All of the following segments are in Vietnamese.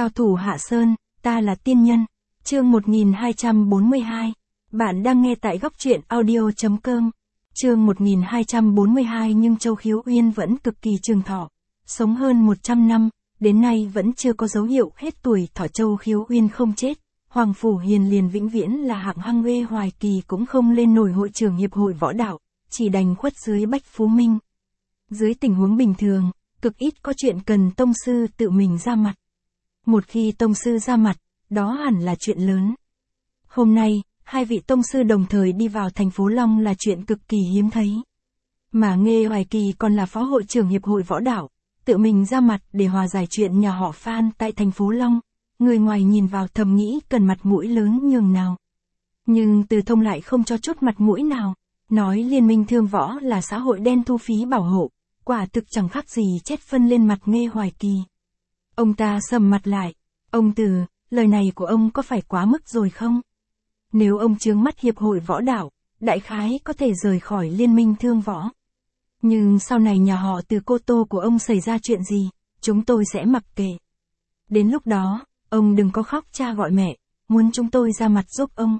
Cao thủ Hạ Sơn, ta là tiên nhân. Chương 1242. Bạn đang nghe tại góc truyện audio.com. Chương 1242. Nhưng Châu Khiếu Uyên vẫn cực kỳ trường thọ, sống hơn 100 năm, đến nay vẫn chưa có dấu hiệu hết tuổi thọ. Châu Khiếu Uyên không chết, Hoàng Phủ Hiền liền vĩnh viễn là hạng hăng. Uê Hoài Kỳ cũng không lên nổi hội trưởng hiệp hội võ đạo, chỉ đành khuất dưới Bách Phú Minh. Dưới tình huống bình thường, cực ít có chuyện cần tông sư tự mình ra mặt. Một khi tông sư ra mặt, đó hẳn là chuyện lớn. Hôm nay, hai vị tông sư đồng thời đi vào thành phố Long là chuyện cực kỳ hiếm thấy. Mà Nghê Hoài Kỳ còn là phó hội trưởng hiệp hội võ đạo, tự mình ra mặt để hòa giải chuyện nhà họ Phan tại thành phố Long. Người ngoài nhìn vào thầm nghĩ cần mặt mũi lớn nhường nào. Nhưng Từ Thông lại không cho chút mặt mũi nào, nói Liên minh thương võ là xã hội đen thu phí bảo hộ, quả thực chẳng khác gì chết phân lên mặt Nghê Hoài Kỳ. Ông ta sầm mặt lại, ông Từ, lời này của ông có phải quá mức rồi không? Nếu ông chướng mắt hiệp hội võ đạo, đại khái có thể rời khỏi liên minh thương võ. Nhưng sau này nhà họ Từ cô Tô của ông xảy ra chuyện gì, chúng tôi sẽ mặc kệ. Đến lúc đó, ông đừng có khóc cha gọi mẹ, muốn chúng tôi ra mặt giúp ông.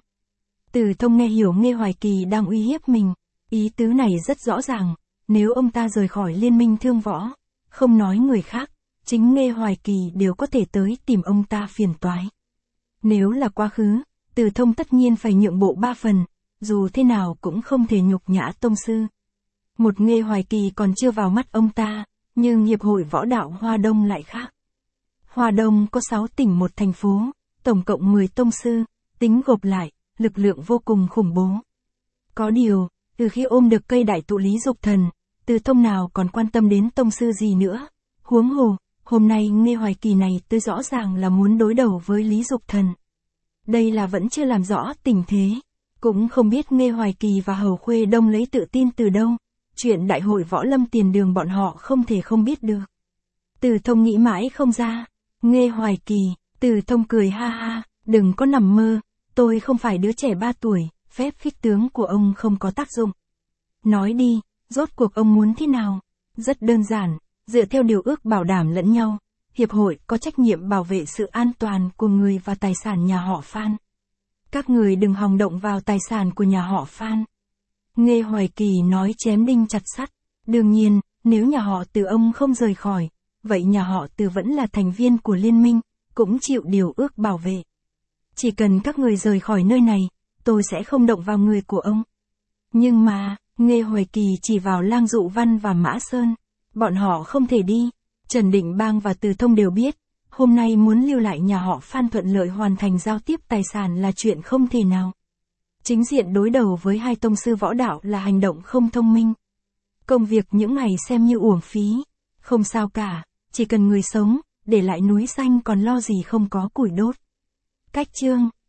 Từ Thông nghe hiểu Nghê Hoài Kỳ đang uy hiếp mình, ý tứ này rất rõ ràng, nếu ông ta rời khỏi liên minh thương võ, không nói người khác, chính Nghê Hoài Kỳ đều có thể tới tìm ông ta phiền toái. Nếu là quá khứ, Từ Thông tất nhiên phải nhượng bộ 3 phần, dù thế nào cũng không thể nhục nhã tông sư. Một Nghê Hoài Kỳ còn chưa vào mắt ông ta, nhưng hiệp hội võ đạo Hoa Đông lại khác. Hoa Đông có 6 tỉnh một thành phố, tổng cộng 10 tông sư, tính gộp lại, lực lượng vô cùng khủng bố. Có điều, từ khi ôm được cây đại tụ Lý Dục Thần, Từ Thông nào còn quan tâm đến tông sư gì nữa. Huống hồ, hôm nay Nghê Hoài Kỳ này tôi rõ ràng là muốn đối đầu với Lý Dục Thần. Đây là vẫn chưa làm rõ tình thế, cũng không biết Nghê Hoài Kỳ và Hầu Khuê Đông lấy tự tin từ đâu, chuyện đại hội võ lâm tiền đường bọn họ không thể không biết được. Từ Thông nghĩ mãi không ra, Nghê Hoài Kỳ, Từ Thông cười ha ha, đừng có nằm mơ, tôi không phải đứa trẻ 3 tuổi, phép khích tướng của ông không có tác dụng. Nói đi, rốt cuộc ông muốn thế nào? Rất đơn giản, dựa theo điều ước bảo đảm lẫn nhau, hiệp hội có trách nhiệm bảo vệ sự an toàn của người và tài sản nhà họ Phan. Các người đừng hòng động vào tài sản của nhà họ Phan. Nghê Hoài Kỳ nói chém đinh chặt sắt, đương nhiên, nếu nhà họ Từ ông không rời khỏi, vậy nhà họ Từ vẫn là thành viên của liên minh, cũng chịu điều ước bảo vệ. Chỉ cần các người rời khỏi nơi này, tôi sẽ không động vào người của ông. Nhưng mà, Nghê Hoài Kỳ chỉ vào Lang Dụ Văn và Mã Sơn, bọn họ không thể đi. Trần Định Bang và Từ Thông đều biết, hôm nay muốn lưu lại nhà họ Phan thuận lợi hoàn thành giao tiếp tài sản là chuyện không thể nào. Chính diện đối đầu với hai tông sư võ đạo là hành động không thông minh. Công việc những ngày xem như uổng phí, không sao cả, chỉ cần người sống, để lại núi xanh còn lo gì không có củi đốt. Cách chương